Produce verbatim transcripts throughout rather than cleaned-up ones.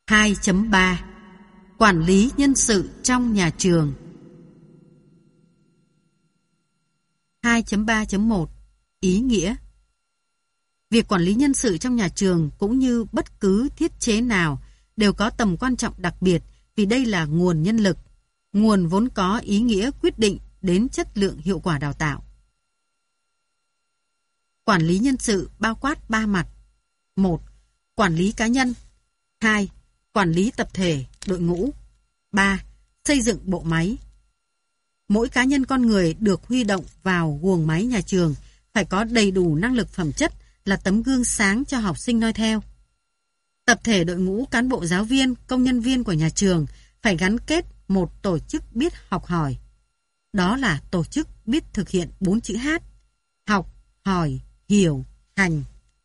hai chấm ba Quản lý nhân sự trong nhà trường. hai chấm ba chấm một Ý nghĩa. Việc quản lý nhân sự trong nhà trường cũng như bất cứ thiết chế nào đều có tầm quan trọng đặc biệt vì đây là nguồn nhân lực, nguồn vốn có ý nghĩa quyết định đến chất lượng hiệu quả đào tạo. Quản lý nhân sự bao quát ba mặt. một. Quản lý cá nhân. hai. Quản lý tập thể, đội ngũ. ba. Xây dựng bộ máy. Mỗi cá nhân con người được huy động vào guồng máy nhà trường phải có đầy đủ năng lực phẩm chất là tấm gương sáng cho học sinh noi theo. Tập thể đội ngũ cán bộ giáo viên, công nhân viên của nhà trường phải gắn kết một tổ chức biết học hỏi. Đó là tổ chức biết thực hiện bốn chữ H: học, hỏi, hiểu, hành.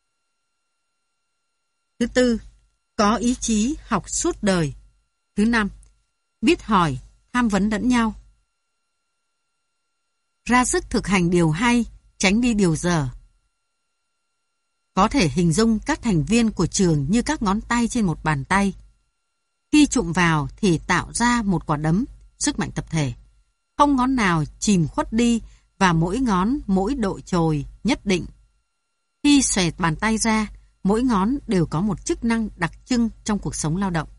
Thứ tư, có ý chí học suốt đời. Thứ năm, biết hỏi, tham vấn lẫn nhau. Ra sức thực hành điều hay, tránh đi điều dở. Có thể hình dung các thành viên của trường như các ngón tay trên một bàn tay. Khi chụm vào thì tạo ra một quả đấm, sức mạnh tập thể. Không ngón nào chìm khuất đi và mỗi ngón mỗi độ chồi nhất định. Khi xòe bàn tay ra, mỗi ngón đều có một chức năng đặc trưng trong cuộc sống lao động.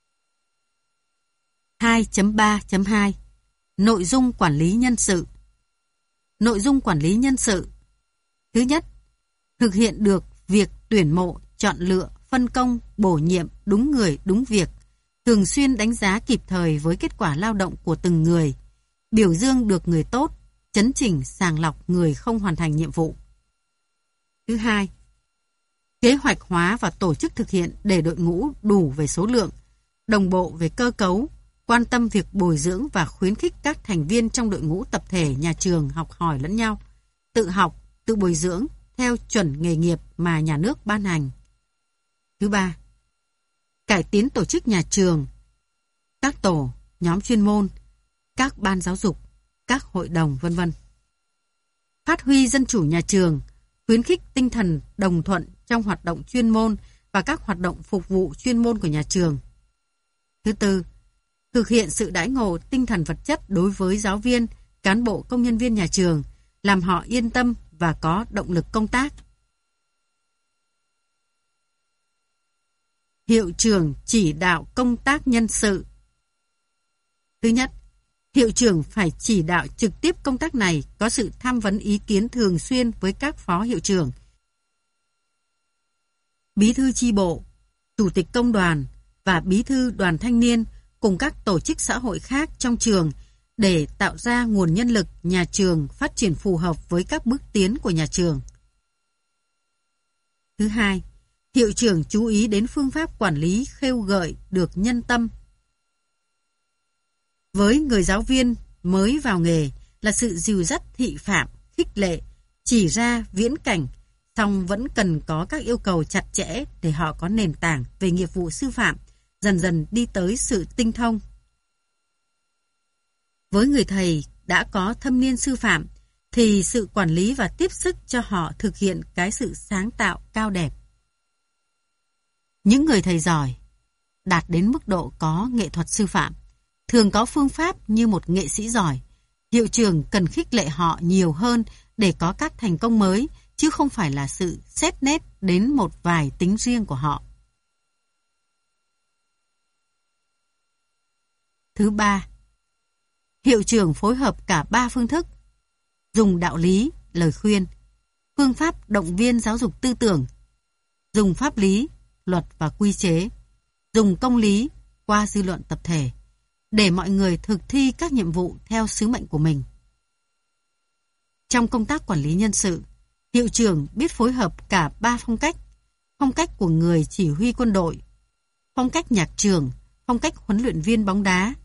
hai chấm ba chấm hai Nội dung quản lý nhân sự. Nội dung quản lý nhân sự. Thứ nhất, thực hiện được việc tuyển mộ, chọn lựa, phân công, bổ nhiệm đúng người, đúng việc, thường xuyên đánh giá kịp thời với kết quả lao động của từng người, biểu dương được người tốt, chấn chỉnh sàng lọc người không hoàn thành nhiệm vụ. Thứ hai, kế hoạch hóa và tổ chức thực hiện để đội ngũ đủ về số lượng, đồng bộ về cơ cấu, quan tâm việc bồi dưỡng và khuyến khích các thành viên trong đội ngũ tập thể nhà trường học hỏi lẫn nhau, tự học, tự bồi dưỡng theo chuẩn nghề nghiệp mà nhà nước ban hành. Thứ ba, cải tiến tổ chức nhà trường, các tổ, nhóm chuyên môn, các ban giáo dục, các hội đồng vân vân. Phát huy dân chủ nhà trường, khuyến khích tinh thần đồng thuận trong hoạt động chuyên môn và các hoạt động phục vụ chuyên môn của nhà trường. Thứ tư, thực hiện sự đãi ngộ tinh thần vật chất đối với giáo viên, cán bộ công nhân viên nhà trường, làm họ yên tâm và có động lực công tác. Hiệu trưởng chỉ đạo công tác nhân sự. Thứ nhất, hiệu trưởng phải chỉ đạo trực tiếp công tác này, có sự tham vấn ý kiến thường xuyên với các phó hiệu trưởng, bí thư chi bộ, chủ tịch công đoàn và bí thư đoàn thanh niên cùng các tổ chức xã hội khác trong trường để tạo ra nguồn nhân lực nhà trường phát triển phù hợp với các bước tiến của nhà trường. Thứ hai, hiệu trưởng chú ý đến phương pháp quản lý khêu gợi được nhân tâm. Với người giáo viên mới vào nghề là sự dìu dắt thị phạm, khích lệ, chỉ ra viễn cảnh, song vẫn cần có các yêu cầu chặt chẽ để họ có nền tảng về nghiệp vụ sư phạm, dần dần đi tới sự tinh thông. Với người thầy đã có thâm niên sư phạm thì sự quản lý và tiếp sức cho họ thực hiện cái sự sáng tạo cao đẹp. Những người thầy giỏi, đạt đến mức độ có nghệ thuật sư phạm, thường có phương pháp như một nghệ sĩ giỏi. Hiệu trưởng cần khích lệ họ nhiều hơn để có các thành công mới, chứ không phải là sự xét nét đến một vài tính riêng của họ. Thứ ba, hiệu trưởng phối hợp cả ba phương thức: dùng đạo lý, lời khuyên, phương pháp động viên giáo dục tư tưởng, dùng pháp lý, luật và quy chế, dùng công lý qua dư luận tập thể, để mọi người thực thi các nhiệm vụ theo sứ mệnh của mình. Trong công tác quản lý nhân sự, hiệu trưởng biết phối hợp cả ba phong cách: phong cách của người chỉ huy quân đội, phong cách nhạc trường, phong cách huấn luyện viên bóng đá.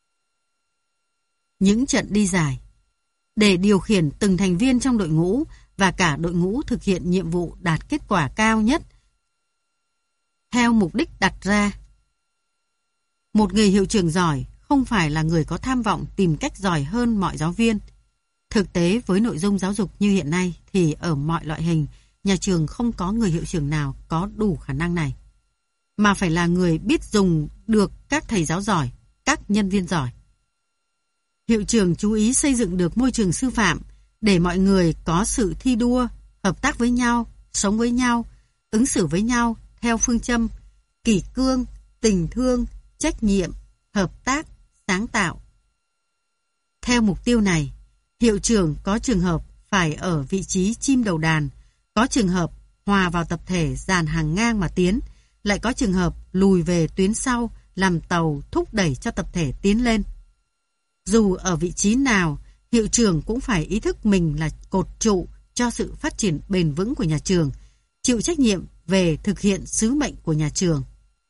Những trận đi dài, để điều khiển từng thành viên trong đội ngũ và cả đội ngũ thực hiện nhiệm vụ đạt kết quả cao nhất theo mục đích đặt ra. Một người hiệu trưởng giỏi không phải là người có tham vọng tìm cách giỏi hơn mọi giáo viên. Thực tế với nội dung giáo dục như hiện nay thì ở mọi loại hình, nhà trường không có người hiệu trưởng nào có đủ khả năng này. mà phải là người biết dùng được các thầy giáo giỏi, các nhân viên giỏi. Hiệu trưởng chú ý xây dựng được môi trường sư phạm để mọi người có sự thi đua, hợp tác với nhau, sống với nhau, ứng xử với nhau theo phương châm kỷ cương, tình thương, trách nhiệm, hợp tác, sáng tạo. Theo mục tiêu này, hiệu trưởng có trường hợp phải ở vị trí chim đầu đàn, có trường hợp hòa vào tập thể dàn hàng ngang mà tiến, lại có trường hợp lùi về tuyến sau làm tàu thúc đẩy cho tập thể tiến lên. Dù ở vị trí nào, hiệu trưởng cũng phải ý thức mình là cột trụ cho sự phát triển bền vững của nhà trường, chịu trách nhiệm về thực hiện sứ mệnh của nhà trường.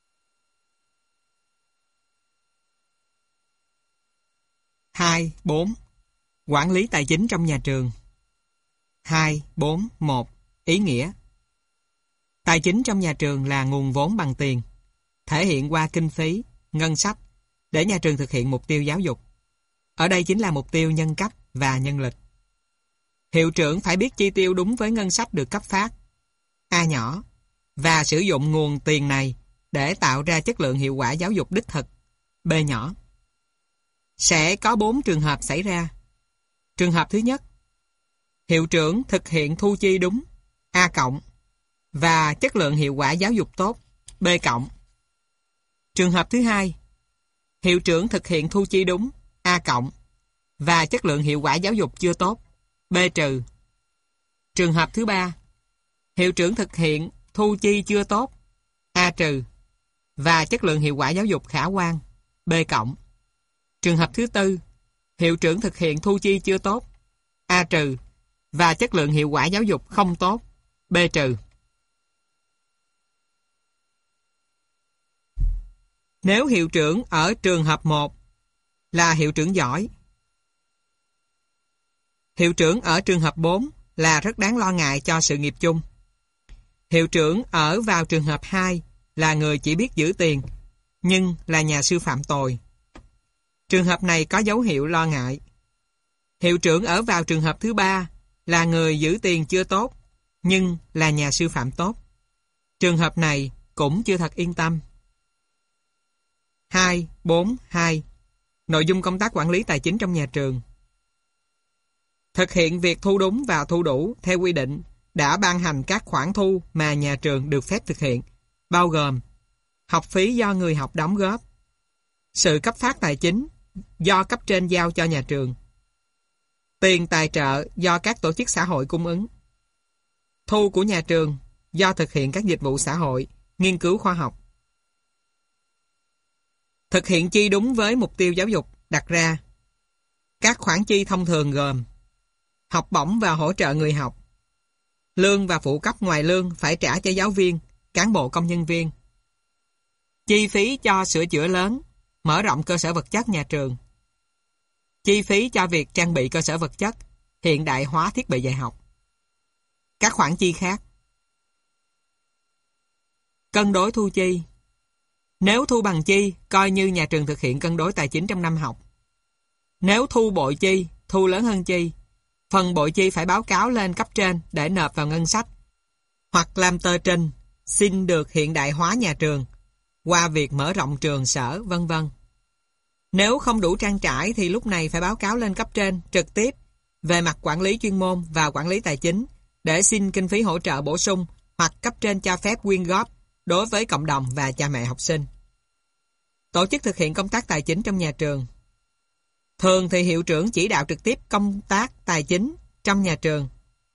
hai, bốn. Quản lý tài chính trong nhà trường. hai, bốn, một. Ý nghĩa. Tài chính trong nhà trường là nguồn vốn bằng tiền, thể hiện qua kinh phí, ngân sách, để nhà trường thực hiện mục tiêu giáo dục. Ở đây chính là mục tiêu nhân cách và nhân lực. Hiệu trưởng phải biết chi tiêu đúng với ngân sách được cấp phát, A nhỏ, và sử dụng nguồn tiền này để tạo ra chất lượng hiệu quả giáo dục đích thực, B nhỏ. Sẽ có bốn trường hợp xảy ra. Trường hợp thứ nhất, hiệu trưởng thực hiện thu chi đúng, A cộng, và chất lượng hiệu quả giáo dục tốt, B cộng. Trường hợp thứ hai, hiệu trưởng thực hiện thu chi đúng, A cộng, và chất lượng hiệu quả giáo dục chưa tốt, B trừ. Trường hợp thứ ba, hiệu trưởng thực hiện thu chi chưa tốt, A trừ, và chất lượng hiệu quả giáo dục khả quan, B cộng. Trường hợp thứ tư, hiệu trưởng thực hiện thu chi chưa tốt, A trừ, và chất lượng hiệu quả giáo dục không tốt, B trừ. Nếu hiệu trưởng ở trường hợp một là hiệu trưởng giỏi, hiệu trưởng ở trường hợp bốn là rất đáng lo ngại cho sự nghiệp chung. Hiệu trưởng ở vào trường hợp hai là người chỉ biết giữ tiền, nhưng là nhà sư phạm tồi. Trường hợp này có dấu hiệu lo ngại. Hiệu trưởng ở vào trường hợp thứ ba là người giữ tiền chưa tốt, nhưng là nhà sư phạm tốt. Trường hợp này cũng chưa thật yên tâm. hai, bốn, hai. Nội dung công tác quản lý tài chính trong nhà trường. Thực hiện việc thu đúng và thu đủ theo quy định đã ban hành các khoản thu mà nhà trường được phép thực hiện, bao gồm học phí do người học đóng góp, sự cấp phát tài chính do cấp trên giao cho nhà trường, tiền tài trợ do các tổ chức xã hội cung ứng, thu của nhà trường do thực hiện các dịch vụ xã hội, nghiên cứu khoa học. Thực hiện chi đúng với mục tiêu giáo dục đặt ra. Các khoản chi thông thường gồm học bổng và hỗ trợ người học, lương và phụ cấp ngoài lương phải trả cho giáo viên, cán bộ công nhân viên, chi phí cho sửa chữa lớn, mở rộng cơ sở vật chất nhà trường, chi phí cho việc trang bị cơ sở vật chất, hiện đại hóa thiết bị dạy học. Các khoản chi khác. Cân đối thu chi. Nếu thu bằng chi, coi như nhà trường thực hiện cân đối tài chính trong năm học. Nếu thu bội chi, thu lớn hơn chi, phần bội chi phải báo cáo lên cấp trên để nộp vào ngân sách, hoặc làm tờ trình xin được hiện đại hóa nhà trường qua việc mở rộng trường sở, vân vân. Nếu không đủ trang trải thì lúc này phải báo cáo lên cấp trên trực tiếp về mặt quản lý chuyên môn và quản lý tài chính để xin kinh phí hỗ trợ bổ sung hoặc cấp trên cho phép quyên góp đối với cộng đồng và cha mẹ học sinh. Tổ chức thực hiện công tác tài chính trong nhà trường. Thường thì hiệu trưởng chỉ đạo trực tiếp công tác tài chính trong nhà trường.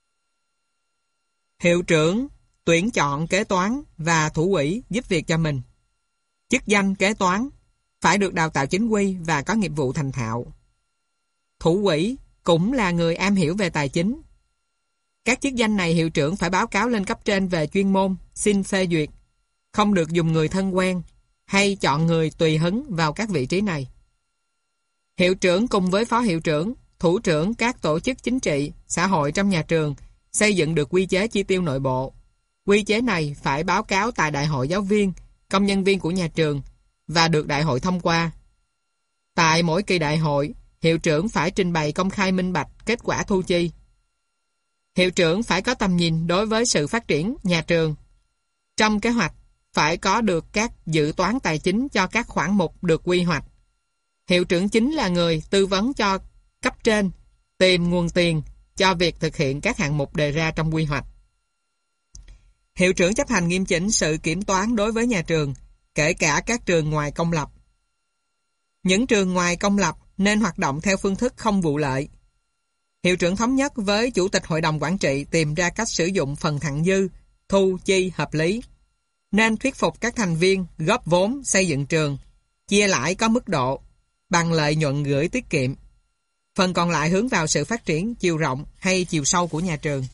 Hiệu trưởng tuyển chọn kế toán và thủ quỹ giúp việc cho mình. Chức danh kế toán phải được đào tạo chính quy và có nghiệp vụ thành thạo. Thủ quỹ cũng là người am hiểu về tài chính. Các chức danh này hiệu trưởng phải báo cáo lên cấp trên về chuyên môn, xin phê duyệt. Không được dùng người thân quen hay chọn người tùy hứng vào các vị trí này. Hiệu trưởng cùng với phó hiệu trưởng, thủ trưởng các tổ chức chính trị, xã hội trong nhà trường xây dựng được quy chế chi tiêu nội bộ. Quy chế này phải báo cáo tại đại hội giáo viên, công nhân viên của nhà trường và được đại hội thông qua. Tại mỗi kỳ đại hội, hiệu trưởng phải trình bày công khai minh bạch kết quả thu chi. Hiệu trưởng phải có tầm nhìn đối với sự phát triển nhà trường. Trong kế hoạch, phải có được các dự toán tài chính cho các khoản mục được quy hoạch. Hiệu trưởng chính là người tư vấn cho cấp trên tìm nguồn tiền cho việc thực hiện các hạng mục đề ra trong quy hoạch. Hiệu trưởng chấp hành nghiêm chỉnh sự kiểm toán đối với nhà trường, kể cả các trường ngoài công lập. Những trường ngoài công lập nên hoạt động theo phương thức không vụ lợi. Hiệu trưởng thống nhất với Chủ tịch Hội đồng Quản trị tìm ra cách sử dụng phần thặng dư, thu chi hợp lý. Nên thuyết phục các thành viên góp vốn xây dựng trường, chia lãi có mức độ, bằng lợi nhuận gửi tiết kiệm. Phần còn lại hướng vào sự phát triển chiều rộng hay chiều sâu của nhà trường.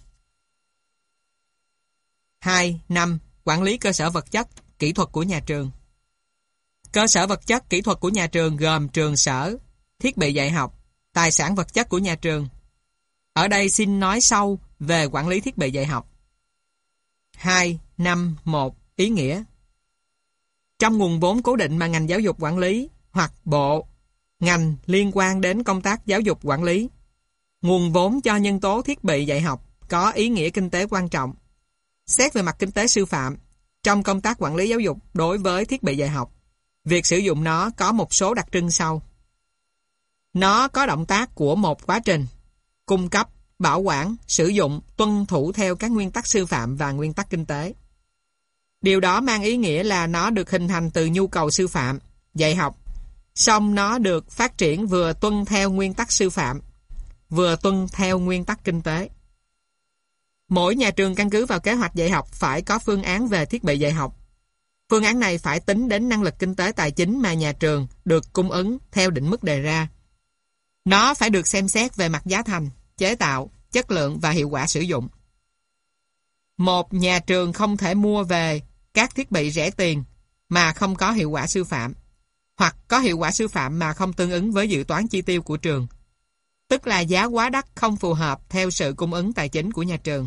hai. năm. Quản lý cơ sở vật chất, kỹ thuật của nhà trường. Cơ sở vật chất, kỹ thuật của nhà trường gồm trường sở, thiết bị dạy học, tài sản vật chất của nhà trường. Ở đây xin nói sâu về quản lý thiết bị dạy học. hai. năm. một. Ý nghĩa. Trong nguồn vốn cố định mà ngành giáo dục quản lý hoặc bộ, ngành liên quan đến công tác giáo dục quản lý, nguồn vốn cho nhân tố thiết bị dạy học có ý nghĩa kinh tế quan trọng. Xét về mặt kinh tế sư phạm, trong công tác quản lý giáo dục đối với thiết bị dạy học, việc sử dụng nó có một số đặc trưng sau. Nó có động tác của một quá trình, cung cấp, bảo quản, sử dụng, tuân thủ theo các nguyên tắc sư phạm và nguyên tắc kinh tế. Điều đó mang ý nghĩa là nó được hình thành từ nhu cầu sư phạm, dạy học, song nó được phát triển vừa tuân theo nguyên tắc sư phạm, vừa tuân theo nguyên tắc kinh tế. Mỗi nhà trường căn cứ vào kế hoạch dạy học phải có phương án về thiết bị dạy học. Phương án này phải tính đến năng lực kinh tế tài chính mà nhà trường được cung ứng theo định mức đề ra. Nó phải được xem xét về mặt giá thành, chế tạo, chất lượng và hiệu quả sử dụng. Một nhà trường không thể mua về các thiết bị rẻ tiền mà không có hiệu quả sư phạm, hoặc có hiệu quả sư phạm mà không tương ứng với dự toán chi tiêu của trường. Tức là giá quá đắt không phù hợp theo sự cung ứng tài chính của nhà trường.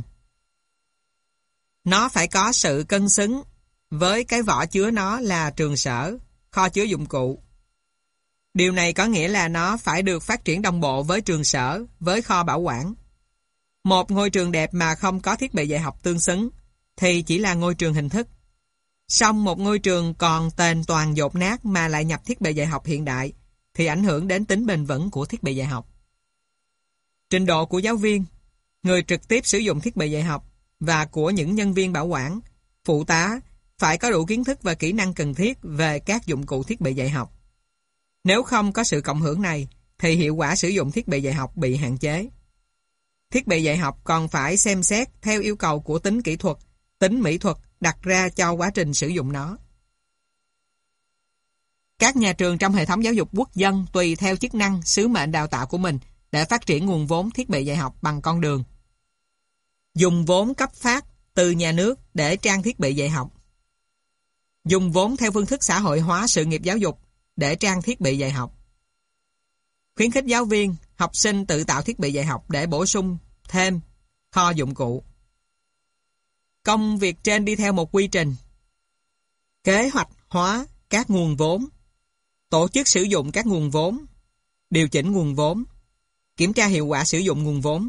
Nó phải có sự cân xứng với cái vỏ chứa nó là trường sở, kho chứa dụng cụ. Điều này có nghĩa là nó phải được phát triển đồng bộ với trường sở, với kho bảo quản. Một ngôi trường đẹp mà không có thiết bị dạy học tương xứng thì chỉ là ngôi trường hình thức. Song một ngôi trường còn tền toàn dột nát mà lại nhập thiết bị dạy học hiện đại thì ảnh hưởng đến tính bền vững của thiết bị dạy học. Trình độ của giáo viên, người trực tiếp sử dụng thiết bị dạy học và của những nhân viên bảo quản, phụ tá phải có đủ kiến thức và kỹ năng cần thiết về các dụng cụ thiết bị dạy học. Nếu không có sự cộng hưởng này thì hiệu quả sử dụng thiết bị dạy học bị hạn chế. Thiết bị dạy học còn phải xem xét theo yêu cầu của tính kỹ thuật, tính mỹ thuật đặt ra cho quá trình sử dụng nó. Các nhà trường trong hệ thống giáo dục quốc dân tùy theo chức năng, sứ mệnh đào tạo của mình để phát triển nguồn vốn thiết bị dạy học bằng con đường dùng vốn cấp phát từ nhà nước để trang thiết bị dạy học, dùng vốn theo phương thức xã hội hóa sự nghiệp giáo dục để trang thiết bị dạy học, khuyến khích giáo viên, học sinh tự tạo thiết bị dạy học để bổ sung thêm kho dụng cụ. Công việc trên đi theo một quy trình: kế hoạch hóa các nguồn vốn, tổ chức sử dụng các nguồn vốn, điều chỉnh nguồn vốn, kiểm tra hiệu quả sử dụng nguồn vốn.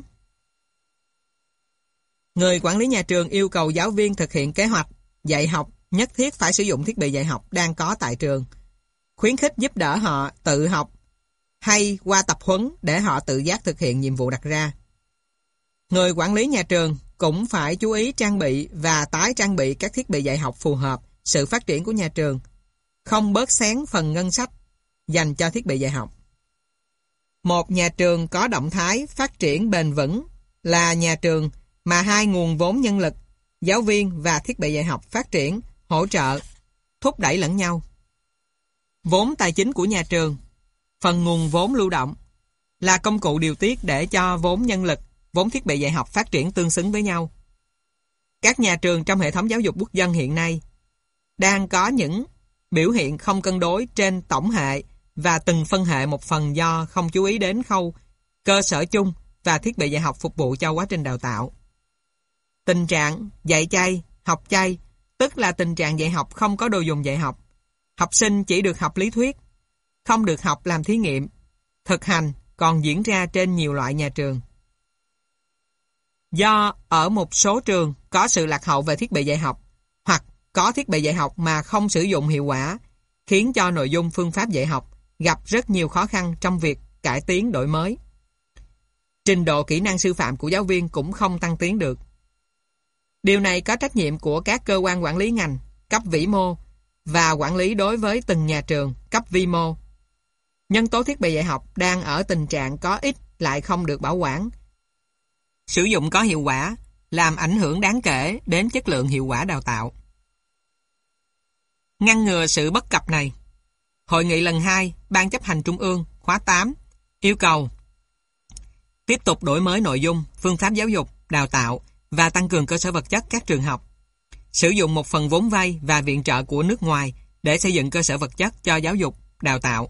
Người quản lý nhà trường yêu cầu giáo viên thực hiện kế hoạch dạy học nhất thiết phải sử dụng thiết bị dạy học đang có tại trường, khuyến khích giúp đỡ họ tự học hay qua tập huấn để họ tự giác thực hiện nhiệm vụ đặt ra. Người quản lý nhà trường cũng phải chú ý trang bị và tái trang bị các thiết bị dạy học phù hợp sự phát triển của nhà trường, không bớt xén phần ngân sách dành cho thiết bị dạy học. Một nhà trường có động thái phát triển bền vững là nhà trường mà hai nguồn vốn nhân lực, giáo viên và thiết bị dạy học phát triển, hỗ trợ, thúc đẩy lẫn nhau. Vốn tài chính của nhà trường, phần nguồn vốn lưu động, là công cụ điều tiết để cho vốn nhân lực, vốn thiết bị dạy học phát triển tương xứng với nhau. Các nhà trường trong hệ thống giáo dục quốc dân hiện nay đang có những biểu hiện không cân đối trên tổng hệ và từng phân hệ một phần do không chú ý đến khâu cơ sở chung và thiết bị dạy học phục vụ cho quá trình đào tạo. Tình trạng dạy chay, học chay, tức là tình trạng dạy học không có đồ dùng dạy học. Học sinh chỉ được học lý thuyết, không được học làm thí nghiệm, thực hành còn diễn ra trên nhiều loại nhà trường. Do ở một số trường có sự lạc hậu về thiết bị dạy học, hoặc có thiết bị dạy học mà không sử dụng hiệu quả, khiến cho nội dung phương pháp dạy học gặp rất nhiều khó khăn trong việc cải tiến đổi mới. Trình độ kỹ năng sư phạm của giáo viên cũng không tăng tiến được. Điều này có trách nhiệm của các cơ quan quản lý ngành, cấp vĩ mô và quản lý đối với từng nhà trường, cấp vi mô. Nhân tố thiết bị dạy học đang ở tình trạng có ích lại không được bảo quản. Sử dụng có hiệu quả, làm ảnh hưởng đáng kể đến chất lượng hiệu quả đào tạo. Ngăn ngừa sự bất cập này. Hội nghị lần hai, Ban chấp hành Trung ương, khóa tám, yêu cầu tiếp tục đổi mới nội dung, phương pháp giáo dục, đào tạo và tăng cường cơ sở vật chất các trường học. Sử dụng một phần vốn vay và viện trợ của nước ngoài để xây dựng cơ sở vật chất cho giáo dục, đào tạo.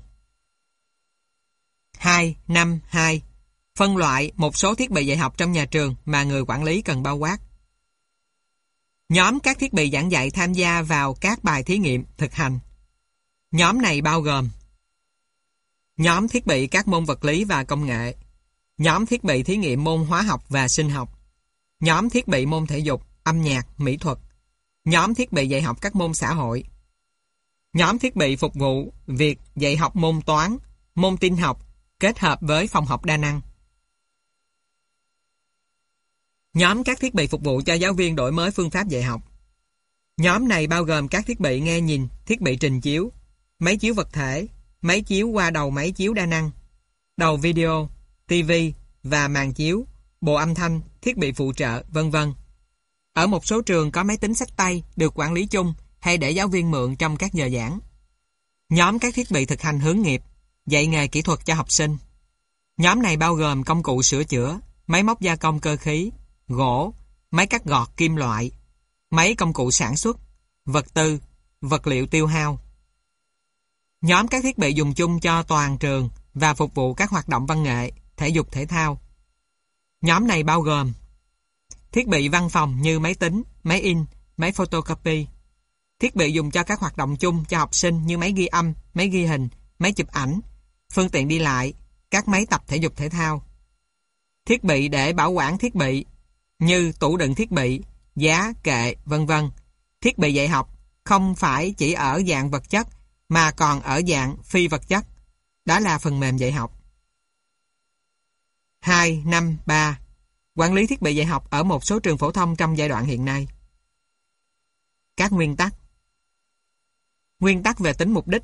hai năm hai. Phân loại một số thiết bị dạy học trong nhà trường mà người quản lý cần bao quát. Nhóm các thiết bị giảng dạy tham gia vào các bài thí nghiệm, thực hành. Nhóm này bao gồm nhóm thiết bị các môn vật lý và công nghệ, nhóm thiết bị thí nghiệm môn hóa học và sinh học, nhóm thiết bị môn thể dục, âm nhạc, mỹ thuật, nhóm thiết bị dạy học các môn xã hội, nhóm thiết bị phục vụ việc dạy học môn toán, môn tin học kết hợp với phòng học đa năng. Nhóm các thiết bị phục vụ cho giáo viên đổi mới phương pháp dạy học. Nhóm này bao gồm các thiết bị nghe nhìn, thiết bị trình chiếu, máy chiếu vật thể, máy chiếu qua đầu máy chiếu đa năng, đầu video, ti vi và màn chiếu, bộ âm thanh, thiết bị phụ trợ, vân vân. Ở một số trường có máy tính xách tay được quản lý chung hay để giáo viên mượn trong các giờ giảng. Nhóm các thiết bị thực hành hướng nghiệp, dạy nghề kỹ thuật cho học sinh. Nhóm này bao gồm công cụ sửa chữa, máy móc gia công cơ khí, gỗ, máy cắt gọt kim loại, máy công cụ sản xuất, vật tư, vật liệu tiêu hao. Nhóm các thiết bị dùng chung cho toàn trường và phục vụ các hoạt động văn nghệ, thể dục thể thao. Nhóm này bao gồm thiết bị văn phòng như máy tính, máy in, máy photocopy, thiết bị dùng cho các hoạt động chung cho học sinh như máy ghi âm, máy ghi hình, máy chụp ảnh, phương tiện đi lại, các máy tập thể dục thể thao. Thiết bị để bảo quản thiết bị như tủ đựng thiết bị, giá, kệ, vân vân. Thiết bị dạy học không phải chỉ ở dạng vật chất mà còn ở dạng phi vật chất. Đó là phần mềm dạy học. hai năm ba. Quản lý thiết bị dạy học ở một số trường phổ thông trong giai đoạn hiện nay. Các nguyên tắc. Nguyên tắc về tính mục đích.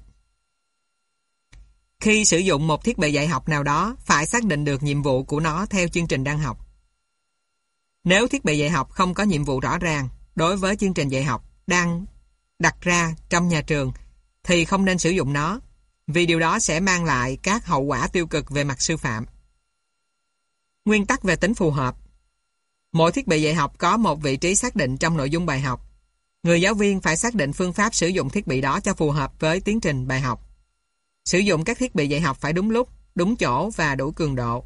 Khi sử dụng một thiết bị dạy học nào đó, phải xác định được nhiệm vụ của nó theo chương trình đang học. Nếu thiết bị dạy học không có nhiệm vụ rõ ràng đối với chương trình dạy học đang đặt ra trong nhà trường, thì không nên sử dụng nó, vì điều đó sẽ mang lại các hậu quả tiêu cực về mặt sư phạm. Nguyên tắc về tính phù hợp. Mỗi thiết bị dạy học có một vị trí xác định trong nội dung bài học. Người giáo viên phải xác định phương pháp sử dụng thiết bị đó cho phù hợp với tiến trình bài học. Sử dụng các thiết bị dạy học phải đúng lúc, đúng chỗ và đủ cường độ.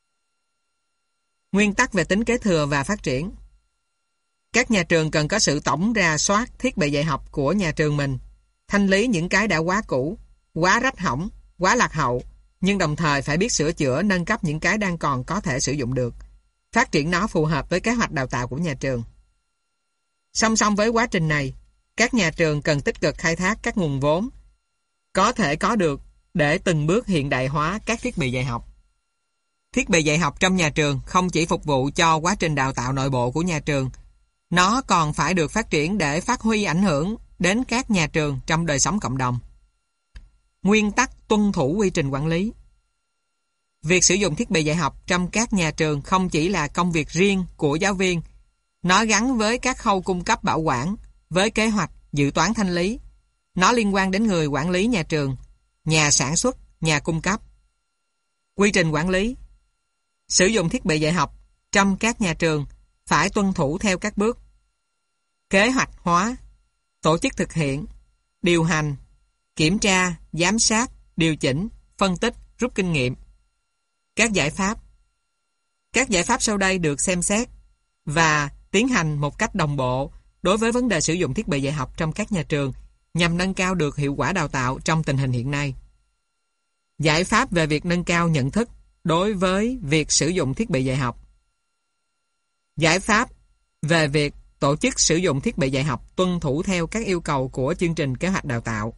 Nguyên tắc về tính kế thừa và phát triển. Các nhà trường cần có sự tổng rà soát thiết bị dạy học của nhà trường mình, thanh lý những cái đã quá cũ, quá rách hỏng, quá lạc hậu, nhưng đồng thời phải biết sửa chữa, nâng cấp những cái đang còn có thể sử dụng được, phát triển nó phù hợp với kế hoạch đào tạo của nhà trường. Song song với quá trình này, các nhà trường cần tích cực khai thác các nguồn vốn có thể có được để từng bước hiện đại hóa các thiết bị dạy học. Thiết bị dạy học trong nhà trường không chỉ phục vụ cho quá trình đào tạo nội bộ của nhà trường, nó còn phải được phát triển để phát huy ảnh hưởng đến các nhà trường trong đời sống cộng đồng. Nguyên tắc tuân thủ quy trình quản lý. Việc sử dụng thiết bị dạy học trong các nhà trường không chỉ là công việc riêng của giáo viên, nó gắn với các khâu cung cấp bảo quản, với kế hoạch, dự toán thanh lý. Nó liên quan đến người quản lý nhà trường, nhà sản xuất, nhà cung cấp. Quy trình quản lý. Sử dụng thiết bị dạy học trong các nhà trường phải tuân thủ theo các bước: kế hoạch hóa, tổ chức thực hiện, điều hành, kiểm tra, giám sát, điều chỉnh, phân tích, rút kinh nghiệm. Các giải pháp. Các giải pháp sau đây được xem xét và tiến hành một cách đồng bộ đối với vấn đề sử dụng thiết bị dạy học trong các nhà trường nhằm nâng cao được hiệu quả đào tạo trong tình hình hiện nay. Giải pháp về việc nâng cao nhận thức đối với việc sử dụng thiết bị dạy học. Giải pháp về việc tổ chức sử dụng thiết bị dạy học tuân thủ theo các yêu cầu của chương trình kế hoạch đào tạo.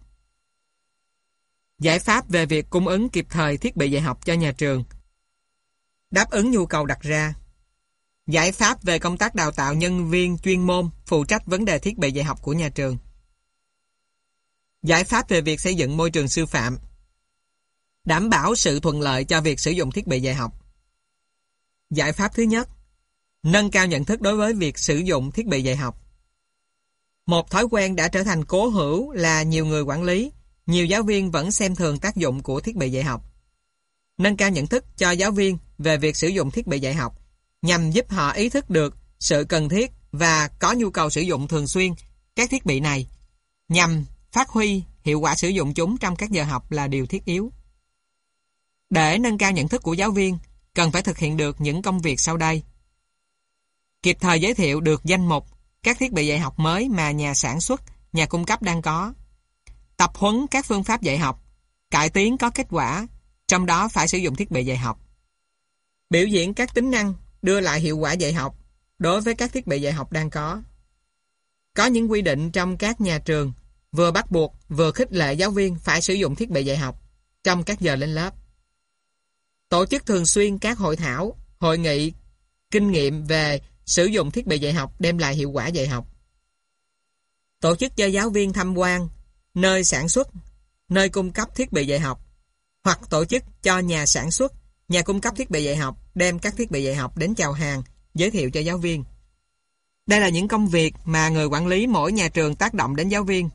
Giải pháp về việc cung ứng kịp thời thiết bị dạy học cho nhà trường. Đáp ứng nhu cầu đặt ra. Giải pháp về công tác đào tạo nhân viên chuyên môn phụ trách vấn đề thiết bị dạy học của nhà trường. Giải pháp về việc xây dựng môi trường sư phạm. Đảm bảo sự thuận lợi cho việc sử dụng thiết bị dạy học. Giải pháp thứ nhất, nâng cao nhận thức đối với việc sử dụng thiết bị dạy học. Một thói quen đã trở thành cố hữu là nhiều người quản lý, nhiều giáo viên vẫn xem thường tác dụng của thiết bị dạy học. Nâng cao nhận thức cho giáo viên về việc sử dụng thiết bị dạy học nhằm giúp họ ý thức được sự cần thiết và có nhu cầu sử dụng thường xuyên các thiết bị này nhằm phát huy hiệu quả sử dụng chúng trong các giờ học là điều thiết yếu. Để nâng cao nhận thức của giáo viên, cần phải thực hiện được những công việc sau đây. Kịp thời giới thiệu được danh mục các thiết bị dạy học mới mà nhà sản xuất, nhà cung cấp đang có. Tập huấn các phương pháp dạy học, cải tiến có kết quả, trong đó phải sử dụng thiết bị dạy học. Biểu diễn các tính năng đưa lại hiệu quả dạy học đối với các thiết bị dạy học đang có. Có những quy định trong các nhà trường vừa bắt buộc vừa khích lệ giáo viên phải sử dụng thiết bị dạy học trong các giờ lên lớp. Tổ chức thường xuyên các hội thảo, hội nghị, kinh nghiệm về sử dụng thiết bị dạy học đem lại hiệu quả dạy học. Tổ chức cho giáo viên tham quan nơi sản xuất, nơi cung cấp thiết bị dạy học, hoặc tổ chức cho nhà sản xuất, nhà cung cấp thiết bị dạy học đem các thiết bị dạy học đến chào hàng, giới thiệu cho giáo viên. Đây là những công việc mà người quản lý mỗi nhà trường tác động đến giáo viên.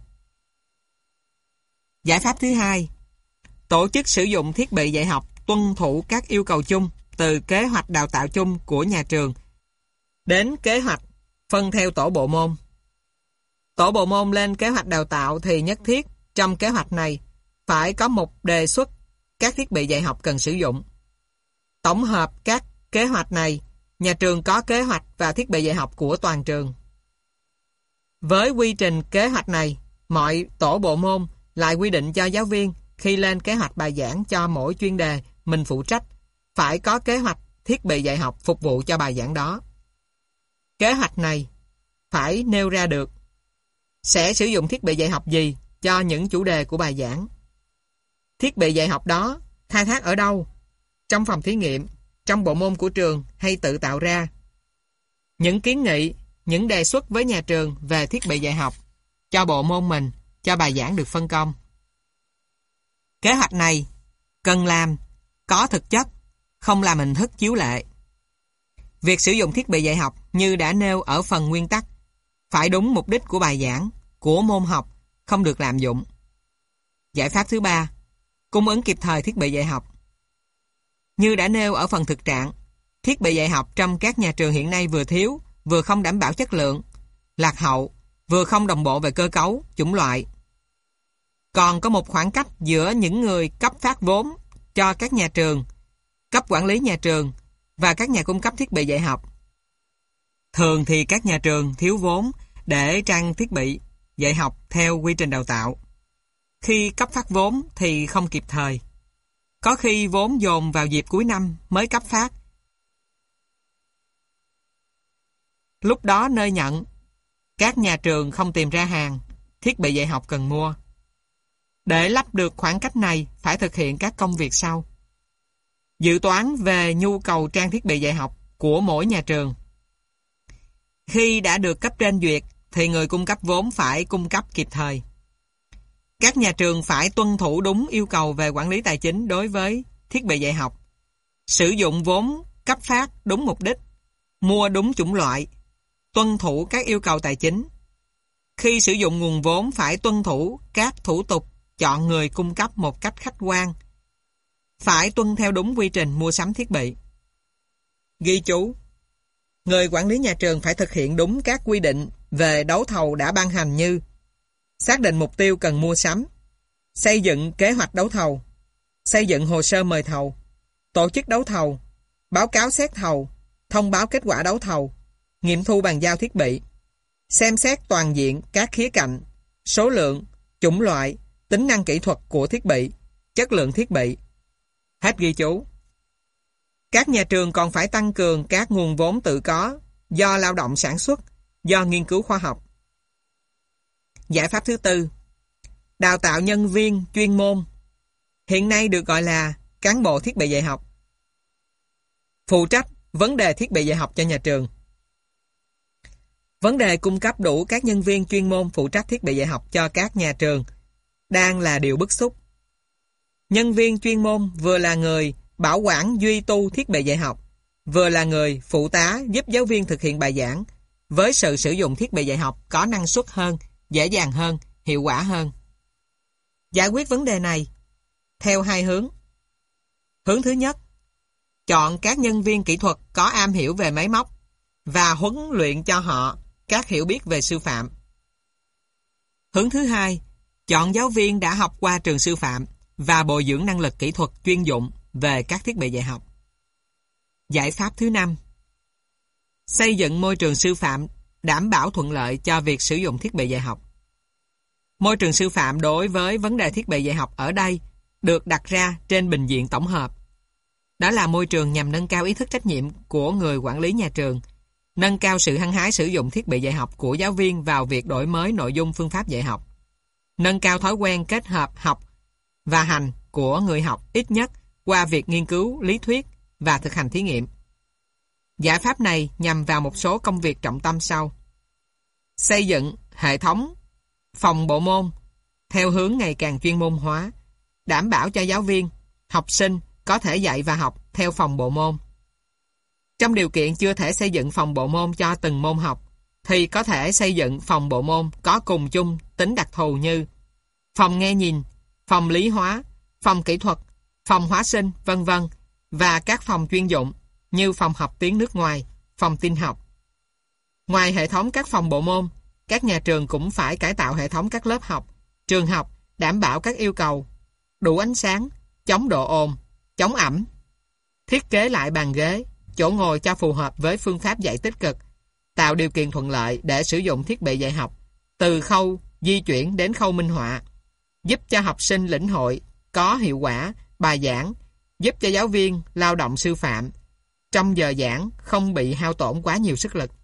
Giải pháp thứ hai, tổ chức sử dụng thiết bị dạy học tuân thủ các yêu cầu chung từ kế hoạch đào tạo chung của nhà trường đến kế hoạch phân theo tổ bộ môn. Tổ bộ môn lên kế hoạch đào tạo thì nhất thiết trong kế hoạch này phải có một đề xuất các thiết bị dạy học cần sử dụng. Tổng hợp các kế hoạch này, nhà trường có kế hoạch và thiết bị dạy học của toàn trường. Với quy trình kế hoạch này, mọi tổ bộ môn lại quy định cho giáo viên khi lên kế hoạch bài giảng cho mỗi chuyên đề mình phụ trách, phải có kế hoạch thiết bị dạy học phục vụ cho bài giảng đó. Kế hoạch này phải nêu ra được sẽ sử dụng thiết bị dạy học gì cho những chủ đề của bài giảng. Thiết bị dạy học đó khai thác ở đâu? Trong phòng thí nghiệm, trong bộ môn của trường hay tự tạo ra? Những kiến nghị, những đề xuất với nhà trường về thiết bị dạy học cho bộ môn mình, cho bài giảng được phân công. Kế hoạch này cần làm có thực chất, không làm hình thức chiếu lệ. Việc sử dụng thiết bị dạy học như đã nêu ở phần nguyên tắc phải đúng mục đích của bài giảng, của môn học, không được lạm dụng. Giải pháp thứ ba, cung ứng kịp thời thiết bị dạy học. Như đã nêu ở phần thực trạng, thiết bị dạy học trong các nhà trường hiện nay vừa thiếu, vừa không đảm bảo chất lượng, lạc hậu, vừa không đồng bộ về cơ cấu, chủng loại. Còn có một khoảng cách giữa những người cấp phát vốn cho các nhà trường, cấp quản lý nhà trường và các nhà cung cấp thiết bị dạy học. Thường thì các nhà trường thiếu vốn để trang thiết bị dạy học theo quy trình đào tạo. Khi cấp phát vốn thì không kịp thời. Có khi vốn dồn vào dịp cuối năm mới cấp phát. Lúc đó nơi nhận, các nhà trường không tìm ra hàng, thiết bị dạy học cần mua. Để lấp được khoảng cách này, phải thực hiện các công việc sau. Dự toán về nhu cầu trang thiết bị dạy học của mỗi nhà trường. Khi đã được cấp trên duyệt, thì người cung cấp vốn phải cung cấp kịp thời. Các nhà trường phải tuân thủ đúng yêu cầu về quản lý tài chính đối với thiết bị dạy học. Sử dụng vốn cấp phát đúng mục đích, mua đúng chủng loại, tuân thủ các yêu cầu tài chính. Khi sử dụng nguồn vốn phải tuân thủ các thủ tục chọn người cung cấp một cách khách quan. Phải tuân theo đúng quy trình mua sắm thiết bị. Ghi chú: người quản lý nhà trường phải thực hiện đúng các quy định về đấu thầu đã ban hành như xác định mục tiêu cần mua sắm, xây dựng kế hoạch đấu thầu, xây dựng hồ sơ mời thầu, tổ chức đấu thầu, báo cáo xét thầu, thông báo kết quả đấu thầu, nghiệm thu bàn giao thiết bị, xem xét toàn diện các khía cạnh, số lượng, chủng loại, tính năng kỹ thuật của thiết bị, chất lượng thiết bị. Hết ghi chú. Các nhà trường còn phải tăng cường các nguồn vốn tự có do lao động sản xuất do nghiên cứu khoa học. Giải pháp thứ tư, đào tạo nhân viên chuyên môn, hiện nay được gọi là cán bộ thiết bị dạy học, phụ trách vấn đề thiết bị dạy học cho nhà trường. Vấn đề cung cấp đủ các nhân viên chuyên môn phụ trách thiết bị dạy học cho các nhà trường đang là điều bức xúc. Nhân viên chuyên môn vừa là người bảo quản duy tu thiết bị dạy học, vừa là người phụ tá giúp giáo viên thực hiện bài giảng, với sự sử dụng thiết bị dạy học có năng suất hơn, dễ dàng hơn, hiệu quả hơn. Giải quyết vấn đề này theo hai hướng. Hướng thứ nhất, chọn các nhân viên kỹ thuật có am hiểu về máy móc và huấn luyện cho họ các hiểu biết về sư phạm. Hướng thứ hai, chọn giáo viên đã học qua trường sư phạm và bồi dưỡng năng lực kỹ thuật chuyên dụng về các thiết bị dạy học. Giải pháp thứ năm, xây dựng môi trường sư phạm đảm bảo thuận lợi cho việc sử dụng thiết bị dạy học. Môi trường sư phạm đối với vấn đề thiết bị dạy học ở đây được đặt ra trên bình diện tổng hợp. Đó là môi trường nhằm nâng cao ý thức trách nhiệm của người quản lý nhà trường, nâng cao sự hăng hái sử dụng thiết bị dạy học của giáo viên vào việc đổi mới nội dung phương pháp dạy học, nâng cao thói quen kết hợp học và hành của người học ít nhất qua việc nghiên cứu lý thuyết và thực hành thí nghiệm. Giải pháp này nhằm vào một số công việc trọng tâm sau. Xây dựng hệ thống phòng bộ môn theo hướng ngày càng chuyên môn hóa, đảm bảo cho giáo viên, học sinh có thể dạy và học theo phòng bộ môn. Trong điều kiện chưa thể xây dựng phòng bộ môn cho từng môn học, thì có thể xây dựng phòng bộ môn có cùng chung tính đặc thù như phòng nghe nhìn, phòng lý hóa, phòng kỹ thuật, phòng hóa sinh, vân vân và các phòng chuyên dụng như phòng học tiếng nước ngoài, phòng tin học. Ngoài hệ thống các phòng bộ môn, các nhà trường cũng phải cải tạo hệ thống các lớp học, trường học, đảm bảo các yêu cầu đủ ánh sáng, chống độ ồn, chống ẩm, thiết kế lại bàn ghế, chỗ ngồi cho phù hợp với phương pháp dạy tích cực, tạo điều kiện thuận lợi để sử dụng thiết bị dạy học, từ khâu di chuyển đến khâu minh họa, giúp cho học sinh lĩnh hội có hiệu quả bài giảng, giúp cho giáo viên lao động sư phạm trong giờ giảng không bị hao tổn quá nhiều sức lực.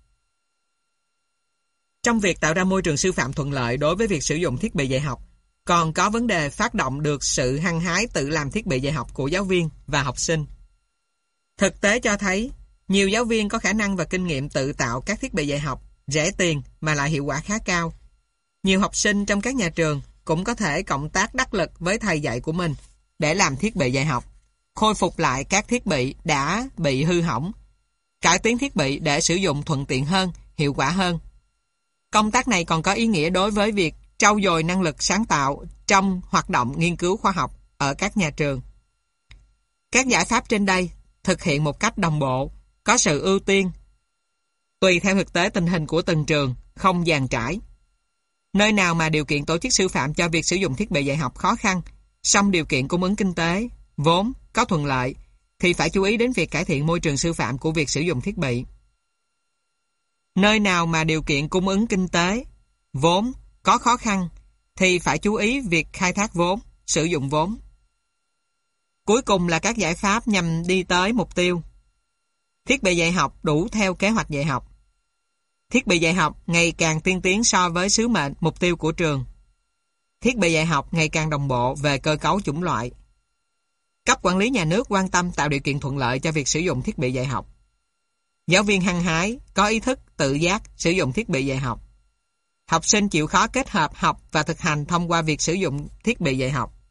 Trong việc tạo ra môi trường sư phạm thuận lợi đối với việc sử dụng thiết bị dạy học, còn có vấn đề phát động được sự hăng hái tự làm thiết bị dạy học của giáo viên và học sinh. Thực tế cho thấy, nhiều giáo viên có khả năng và kinh nghiệm tự tạo các thiết bị dạy học, rẻ tiền mà lại hiệu quả khá cao. Nhiều học sinh trong các nhà trường cũng có thể cộng tác đắc lực với thầy dạy của mình để làm thiết bị dạy học, khôi phục lại các thiết bị đã bị hư hỏng, cải tiến thiết bị để sử dụng thuận tiện hơn, hiệu quả hơn. Công tác này còn có ý nghĩa đối với việc trau dồi năng lực sáng tạo trong hoạt động nghiên cứu khoa học ở các nhà trường. Các giải pháp trên đây thực hiện một cách đồng bộ, có sự ưu tiên, tùy theo thực tế tình hình của từng trường, không dàn trải. Nơi nào mà điều kiện tổ chức sư phạm cho việc sử dụng thiết bị dạy học khó khăn, song điều kiện cung ứng kinh tế, vốn có thuận lợi, thì phải chú ý đến việc cải thiện môi trường sư phạm của việc sử dụng thiết bị. Nơi nào mà điều kiện cung ứng kinh tế, vốn có khó khăn, thì phải chú ý việc khai thác vốn, sử dụng vốn. Cuối cùng là các giải pháp nhằm đi tới mục tiêu. Thiết bị dạy học đủ theo kế hoạch dạy học. Thiết bị dạy học ngày càng tiên tiến so với sứ mệnh, mục tiêu của trường. Thiết bị dạy học ngày càng đồng bộ về cơ cấu chủng loại. Cấp quản lý nhà nước quan tâm tạo điều kiện thuận lợi cho việc sử dụng thiết bị dạy học. Giáo viên hăng hái, có ý thức, tự giác sử dụng thiết bị dạy học. Học sinh chịu khó kết hợp học và thực hành thông qua việc sử dụng thiết bị dạy học.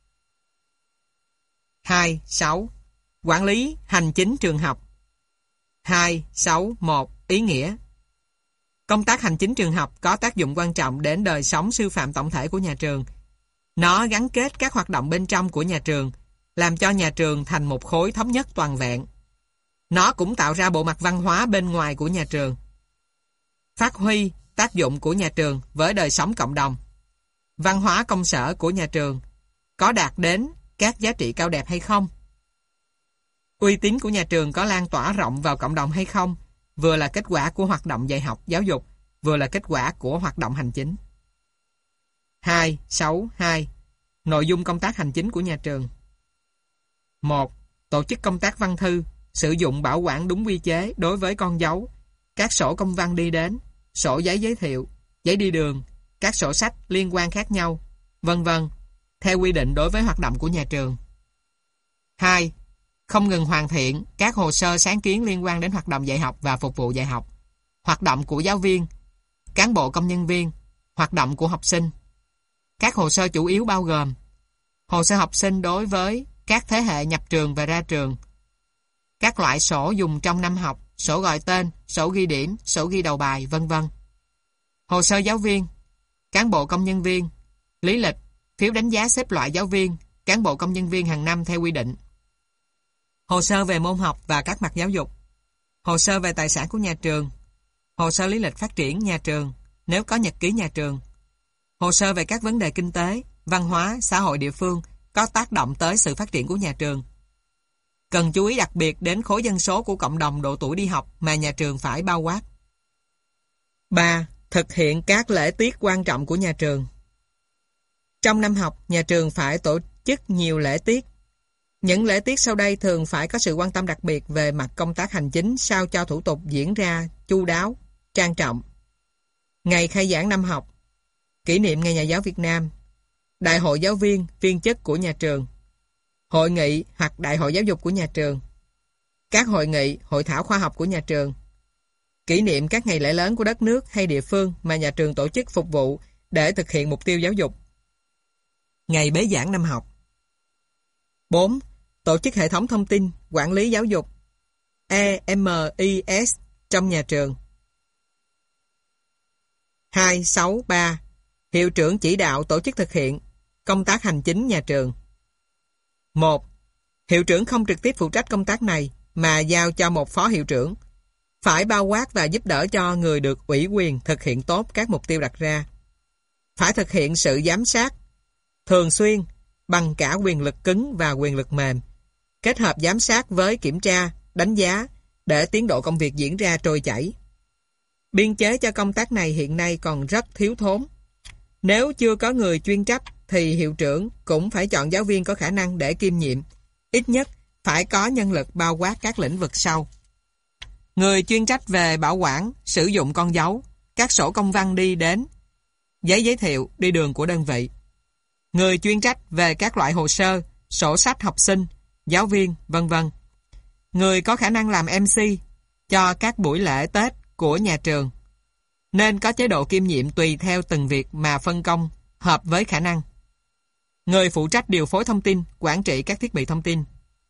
hai. sáu. Quản lý hành chính trường học. hai. sáu. một. Ý nghĩa. Công tác hành chính trường học có tác dụng quan trọng đến đời sống sư phạm tổng thể của nhà trường. Nó gắn kết các hoạt động bên trong của nhà trường, làm cho nhà trường thành một khối thống nhất toàn vẹn. Nó cũng tạo ra bộ mặt văn hóa bên ngoài của nhà trường. Phát huy tác dụng của nhà trường với đời sống cộng đồng. Văn hóa công sở của nhà trường có đạt đến các giá trị cao đẹp hay không? Uy tín của nhà trường có lan tỏa rộng vào cộng đồng hay không? Vừa là kết quả của hoạt động dạy học, giáo dục, vừa là kết quả của hoạt động hành chính. hai. sáu. hai. Nội dung công tác hành chính của nhà trường. một. Tổ chức công tác văn thư, sử dụng bảo quản đúng quy chế đối với con dấu, các sổ công văn đi đến, sổ giấy giới thiệu, giấy đi đường, các sổ sách liên quan khác nhau, vân vân, theo quy định đối với hoạt động của nhà trường. hai. Không ngừng hoàn thiện các hồ sơ sáng kiến liên quan đến hoạt động dạy học và phục vụ dạy học, hoạt động của giáo viên, cán bộ công nhân viên, hoạt động của học sinh. Các hồ sơ chủ yếu bao gồm hồ sơ học sinh đối với các thế hệ nhập trường và ra trường, các loại sổ dùng trong năm học, sổ gọi tên, sổ ghi điểm, sổ ghi đầu bài, vân vân. Hồ sơ giáo viên, cán bộ công nhân viên, lý lịch, phiếu đánh giá xếp loại giáo viên, cán bộ công nhân viên hàng năm theo quy định. Hồ sơ về môn học và các mặt giáo dục, hồ sơ về tài sản của nhà trường, hồ sơ lý lịch phát triển nhà trường, nếu có nhật ký nhà trường, hồ sơ về các vấn đề kinh tế, văn hóa, xã hội địa phương có tác động tới sự phát triển của nhà trường. Cần chú ý đặc biệt đến khối dân số của cộng đồng độ tuổi đi học mà nhà trường phải bao quát. ba. Thực hiện các lễ tiết quan trọng của nhà trường. Trong năm học, nhà trường phải tổ chức nhiều lễ tiết. Những lễ tiết sau đây thường phải có sự quan tâm đặc biệt về mặt công tác hành chính sao cho thủ tục diễn ra chu đáo, trang trọng. Ngày khai giảng năm học, kỷ niệm Ngày Nhà giáo Việt Nam, đại hội giáo viên, viên chức của nhà trường, hội nghị hoặc đại hội giáo dục của nhà trường, các hội nghị, hội thảo khoa học của nhà trường, kỷ niệm các ngày lễ lớn của đất nước hay địa phương mà nhà trường tổ chức phục vụ để thực hiện mục tiêu giáo dục. Ngày bế giảng năm học. bốn. Tổ chức hệ thống thông tin, quản lý giáo dục E M I S trong nhà trường. hai, sáu, ba. Hiệu trưởng chỉ đạo tổ chức thực hiện công tác hành chính nhà trường. một. Hiệu trưởng không trực tiếp phụ trách công tác này mà giao cho một phó hiệu trưởng, phải bao quát và giúp đỡ cho người được ủy quyền thực hiện tốt các mục tiêu đặt ra. Phải thực hiện sự giám sát thường xuyên bằng cả quyền lực cứng và quyền lực mềm, kết hợp giám sát với kiểm tra, đánh giá để tiến độ công việc diễn ra trôi chảy. Biên chế cho công tác này hiện nay còn rất thiếu thốn. Nếu chưa có người chuyên trách thì hiệu trưởng cũng phải chọn giáo viên có khả năng để kiêm nhiệm. Ít nhất phải có nhân lực bao quát các lĩnh vực sau. Người chuyên trách về bảo quản, sử dụng con dấu, các sổ công văn đi đến, giấy giới thiệu, đi đường của đơn vị. Người chuyên trách về các loại hồ sơ, sổ sách học sinh, giáo viên, vân vân. Người có khả năng làm em xê cho các buổi lễ Tết của nhà trường, nên có chế độ kiêm nhiệm tùy theo từng việc mà phân công, hợp với khả năng. Người phụ trách điều phối thông tin, quản trị các thiết bị thông tin.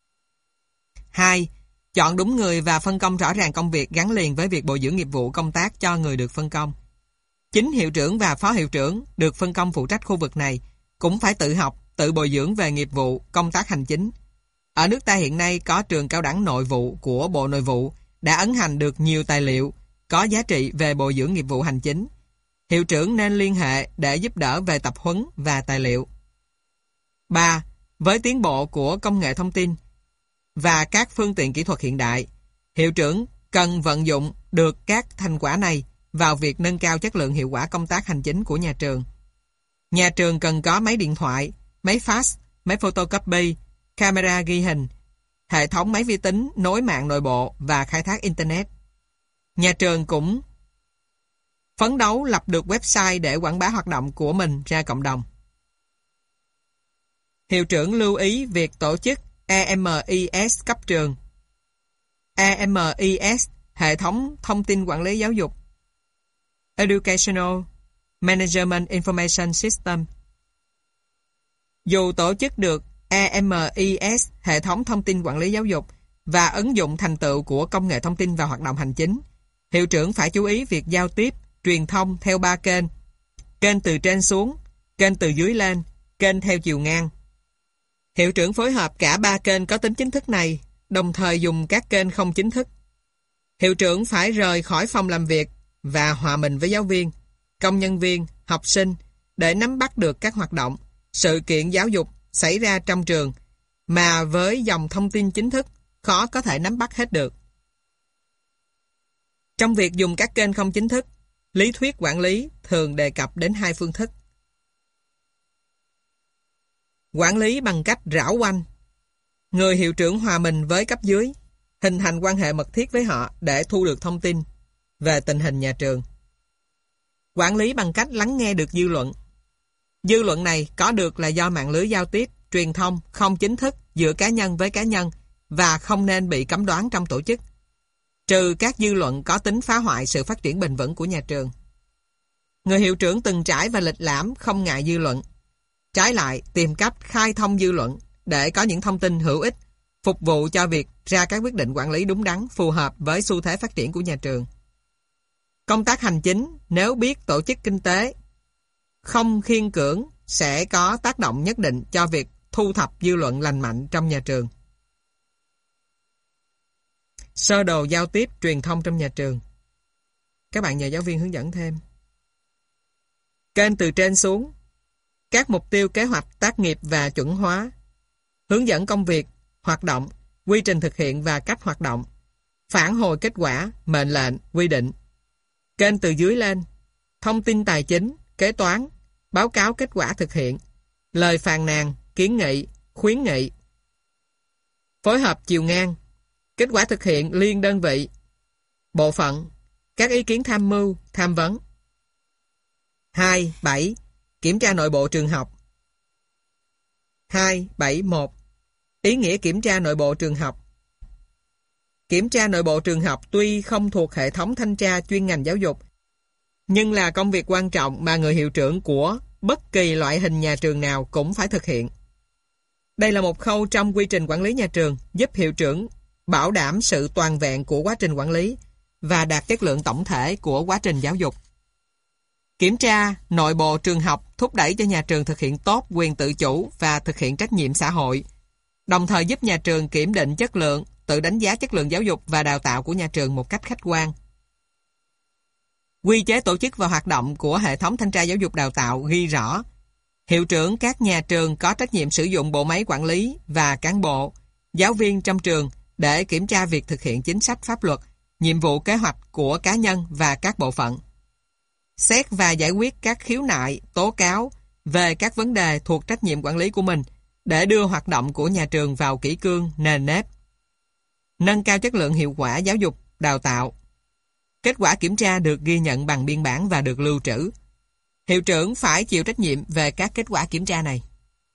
hai. Chọn đúng người và phân công rõ ràng công việc gắn liền với việc bồi dưỡng nghiệp vụ công tác cho người được phân công. Chính hiệu trưởng và phó hiệu trưởng được phân công phụ trách khu vực này cũng phải tự học, tự bồi dưỡng về nghiệp vụ, công tác hành chính. Ở nước ta hiện nay có trường cao đẳng nội vụ của Bộ Nội vụ đã ấn hành được nhiều tài liệu có giá trị về bồi dưỡng nghiệp vụ hành chính. Hiệu trưởng nên liên hệ để giúp đỡ về tập huấn và tài liệu. ba. Với tiến bộ của công nghệ thông tin và các phương tiện kỹ thuật hiện đại, hiệu trưởng cần vận dụng được các thành quả này vào việc nâng cao chất lượng hiệu quả công tác hành chính của nhà trường. Nhà trường cần có máy điện thoại, máy fax, máy photocopy, camera ghi hình, hệ thống máy vi tính nối mạng nội bộ và khai thác Internet. Nhà trường cũng phấn đấu lập được website để quảng bá hoạt động của mình ra cộng đồng. Hiệu trưởng lưu ý việc tổ chức E M I S cấp trường. E M I S, hệ thống thông tin quản lý giáo dục. Educational Management Information System. Dù tổ chức được E M I S, hệ thống thông tin quản lý giáo dục, và ứng dụng thành tựu của công nghệ thông tin vào hoạt động hành chính, hiệu trưởng phải chú ý việc giao tiếp, truyền thông theo ba kênh: kênh từ trên xuống, kênh từ dưới lên, kênh theo chiều ngang. Hiệu trưởng phối hợp cả ba kênh có tính chính thức này, đồng thời dùng các kênh không chính thức. Hiệu trưởng phải rời khỏi phòng làm việc và hòa mình với giáo viên, công nhân viên, học sinh để nắm bắt được các hoạt động, sự kiện giáo dục xảy ra trong trường mà với dòng thông tin chính thức khó có thể nắm bắt hết được. Trong việc dùng các kênh không chính thức, lý thuyết quản lý thường đề cập đến hai phương thức. Quản lý bằng cách rảo quanh. Người hiệu trưởng hòa mình với cấp dưới, hình thành quan hệ mật thiết với họ để thu được thông tin về tình hình nhà trường. Quản lý bằng cách lắng nghe được dư luận. Dư luận này có được là do mạng lưới giao tiếp, truyền thông không chính thức giữa cá nhân với cá nhân và không nên bị cấm đoán trong tổ chức, trừ các dư luận có tính phá hoại sự phát triển bền vững của nhà trường. Người hiệu trưởng từng trải và lịch lãm không ngại dư luận. Trái lại, tìm cách khai thông dư luận để có những thông tin hữu ích, phục vụ cho việc ra các quyết định quản lý đúng đắn phù hợp với xu thế phát triển của nhà trường. Công tác hành chính nếu biết tổ chức kinh tế không khiên cưỡng sẽ có tác động nhất định cho việc thu thập dư luận lành mạnh trong nhà trường. Sơ đồ giao tiếp truyền thông trong nhà trường. Các bạn nhờ giáo viên hướng dẫn thêm. Kênh từ trên xuống. Các mục tiêu kế hoạch tác nghiệp và chuẩn hóa. Hướng dẫn công việc, hoạt động, quy trình thực hiện và cách hoạt động. Phản hồi kết quả, mệnh lệnh, quy định. Kênh từ dưới lên. Thông tin tài chính, kế toán, báo cáo kết quả thực hiện, lời phàn nàn, kiến nghị, khuyến nghị. Phối hợp chiều ngang. Kết quả thực hiện liên đơn vị, bộ phận, các ý kiến tham mưu, tham vấn. hai. bảy. Kiểm tra nội bộ trường học. hai. bảy. một. Ý nghĩa kiểm tra nội bộ trường học. Kiểm tra nội bộ trường học tuy không thuộc hệ thống thanh tra chuyên ngành giáo dục, nhưng là công việc quan trọng mà người hiệu trưởng của bất kỳ loại hình nhà trường nào cũng phải thực hiện. Đây là một khâu trong quy trình quản lý nhà trường, giúp hiệu trưởng bảo đảm sự toàn vẹn của quá trình quản lý và đạt chất lượng tổng thể của quá trình giáo dục. Kiểm tra nội bộ trường học thúc đẩy cho nhà trường thực hiện tốt quyền tự chủ và thực hiện trách nhiệm xã hội, đồng thời giúp nhà trường kiểm định chất lượng, tự đánh giá chất lượng giáo dục và đào tạo của nhà trường một cách khách quan. Quy chế tổ chức và hoạt động của hệ thống thanh tra giáo dục đào tạo ghi rõ hiệu trưởng các nhà trường có trách nhiệm sử dụng bộ máy quản lý và cán bộ, giáo viên trong trường để kiểm tra việc thực hiện chính sách pháp luật, nhiệm vụ kế hoạch của cá nhân và các bộ phận. Xét và giải quyết các khiếu nại, tố cáo về các vấn đề thuộc trách nhiệm quản lý của mình để đưa hoạt động của nhà trường vào kỷ cương, nền nếp. Nâng cao chất lượng hiệu quả giáo dục, đào tạo. Kết quả kiểm tra được ghi nhận bằng biên bản và được lưu trữ. Hiệu trưởng phải chịu trách nhiệm về các kết quả kiểm tra này.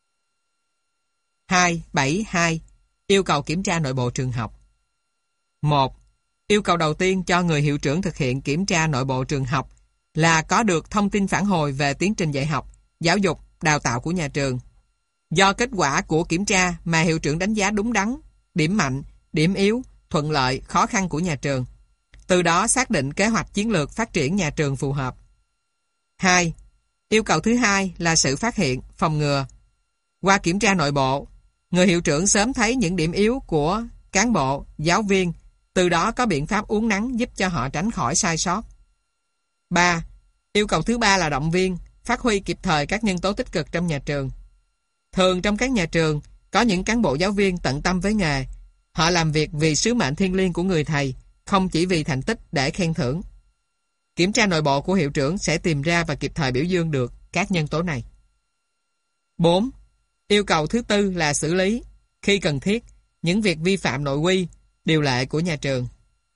hai. bảy. hai. Yêu cầu kiểm tra nội bộ trường học. một. Yêu cầu đầu tiên cho người hiệu trưởng thực hiện kiểm tra nội bộ trường học là có được thông tin phản hồi về tiến trình dạy học, giáo dục, đào tạo của nhà trường. Do kết quả của kiểm tra mà hiệu trưởng đánh giá đúng đắn, điểm mạnh, điểm yếu, thuận lợi, khó khăn của nhà trường. Từ đó xác định kế hoạch chiến lược phát triển nhà trường phù hợp. hai. Yêu cầu thứ hai là sự phát hiện, phòng ngừa. Qua kiểm tra nội bộ, người hiệu trưởng sớm thấy những điểm yếu của cán bộ, giáo viên, từ đó có biện pháp uốn nắn giúp cho họ tránh khỏi sai sót. ba. Yêu cầu thứ ba là động viên, phát huy kịp thời các nhân tố tích cực trong nhà trường. Thường trong các nhà trường, có những cán bộ giáo viên tận tâm với nghề. Họ làm việc vì sứ mệnh thiêng liêng của người thầy, không chỉ vì thành tích để khen thưởng. Kiểm tra nội bộ của hiệu trưởng sẽ tìm ra và kịp thời biểu dương được các nhân tố này. bốn. Yêu cầu thứ tư là xử lý, khi cần thiết, những việc vi phạm nội quy, điều lệ của nhà trường.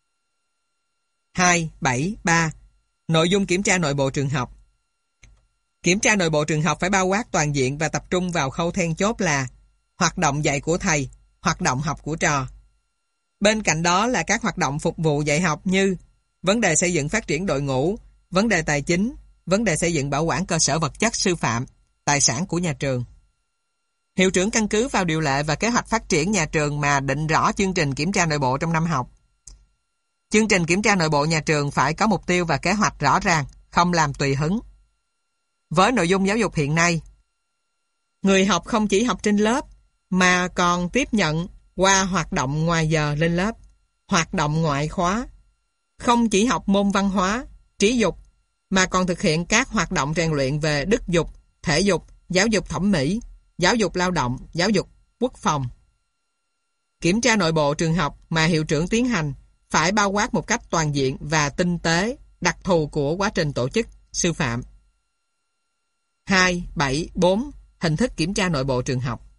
hai. bảy. ba. Nội dung kiểm tra nội bộ trường học. Kiểm tra nội bộ trường học phải bao quát toàn diện và tập trung vào khâu then chốt là hoạt động dạy của thầy, hoạt động học của trò. Bên cạnh đó là các hoạt động phục vụ dạy học như vấn đề xây dựng phát triển đội ngũ, vấn đề tài chính, vấn đề xây dựng bảo quản cơ sở vật chất sư phạm, tài sản của nhà trường. Hiệu trưởng căn cứ vào điều lệ và kế hoạch phát triển nhà trường mà định rõ chương trình kiểm tra nội bộ trong năm học. Chương trình kiểm tra nội bộ nhà trường phải có mục tiêu và kế hoạch rõ ràng, không làm tùy hứng. Với nội dung giáo dục hiện nay, người học không chỉ học trên lớp mà còn tiếp nhận qua hoạt động ngoài giờ lên lớp, hoạt động ngoại khóa. Không chỉ học môn văn hóa, trí dục mà còn thực hiện các hoạt động rèn luyện về đức dục, thể dục, giáo dục thẩm mỹ, giáo dục lao động, giáo dục quốc phòng. Kiểm tra nội bộ trường học mà hiệu trưởng tiến hành phải bao quát một cách toàn diện và tinh tế đặc thù của quá trình tổ chức, sư phạm. hai. bảy. bốn. Hình thức kiểm tra nội bộ trường học.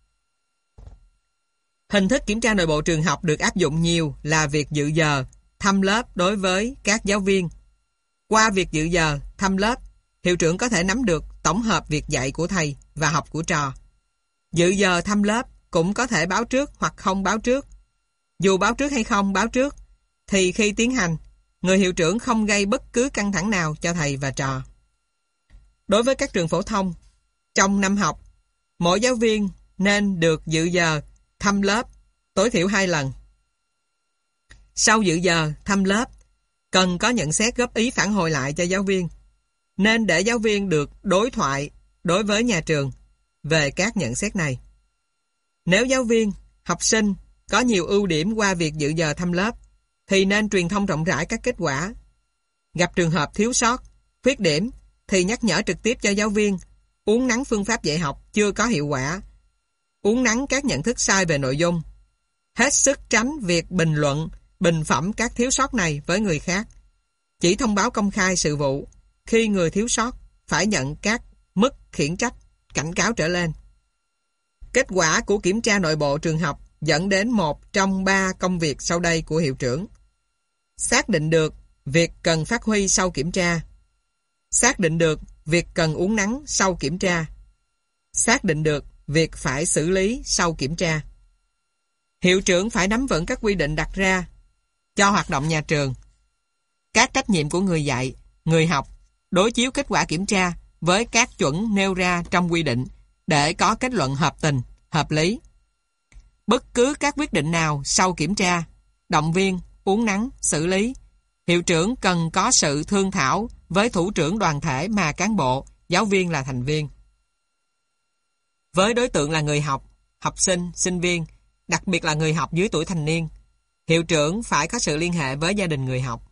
Hình thức kiểm tra nội bộ trường học được áp dụng nhiều là việc dự giờ, thăm lớp đối với các giáo viên. Qua việc dự giờ, thăm lớp, hiệu trưởng có thể nắm được tổng hợp việc dạy của thầy và học của trò. Dự giờ thăm lớp cũng có thể báo trước hoặc không báo trước. Dù báo trước hay không báo trước, thì khi tiến hành, người hiệu trưởng không gây bất cứ căng thẳng nào cho thầy và trò. Đối với các trường phổ thông, trong năm học, mỗi giáo viên nên được dự giờ thăm lớp tối thiểu hai lần. Sau dự giờ thăm lớp, cần có nhận xét góp ý phản hồi lại cho giáo viên. Nên để giáo viên được đối thoại đối với nhà trường về các nhận xét này. Nếu giáo viên, học sinh có nhiều ưu điểm qua việc dự giờ thăm lớp, thì nên truyền thông rộng rãi các kết quả. Gặp trường hợp thiếu sót, khuyết điểm, thì nhắc nhở trực tiếp cho giáo viên, uốn nắn phương pháp dạy học chưa có hiệu quả, uốn nắn các nhận thức sai về nội dung. Hết sức tránh việc bình luận, bình phẩm các thiếu sót này với người khác. Chỉ thông báo công khai sự vụ khi người thiếu sót phải nhận các mức khiển trách, cảnh cáo trở lên. Kết quả của kiểm tra nội bộ trường học dẫn đến một trong ba công việc sau đây của hiệu trưởng. Xác định được việc cần phát huy sau kiểm tra. Xác định được việc cần uốn nắn sau kiểm tra. Xác định được việc phải xử lý sau kiểm tra. Hiệu trưởng phải nắm vững các quy định đặt ra cho hoạt động nhà trường, các trách nhiệm của người dạy, người học, đối chiếu kết quả kiểm tra với các chuẩn nêu ra trong quy định để có kết luận hợp tình, hợp lý. Bất cứ các quyết định nào sau kiểm tra, động viên, uốn nắn, xử lý, hiệu trưởng cần có sự thương thảo với thủ trưởng đoàn thể mà cán bộ, giáo viên là thành viên. Với đối tượng là người học, học sinh, sinh viên, đặc biệt là người học dưới tuổi thành niên, hiệu trưởng phải có sự liên hệ với gia đình người học.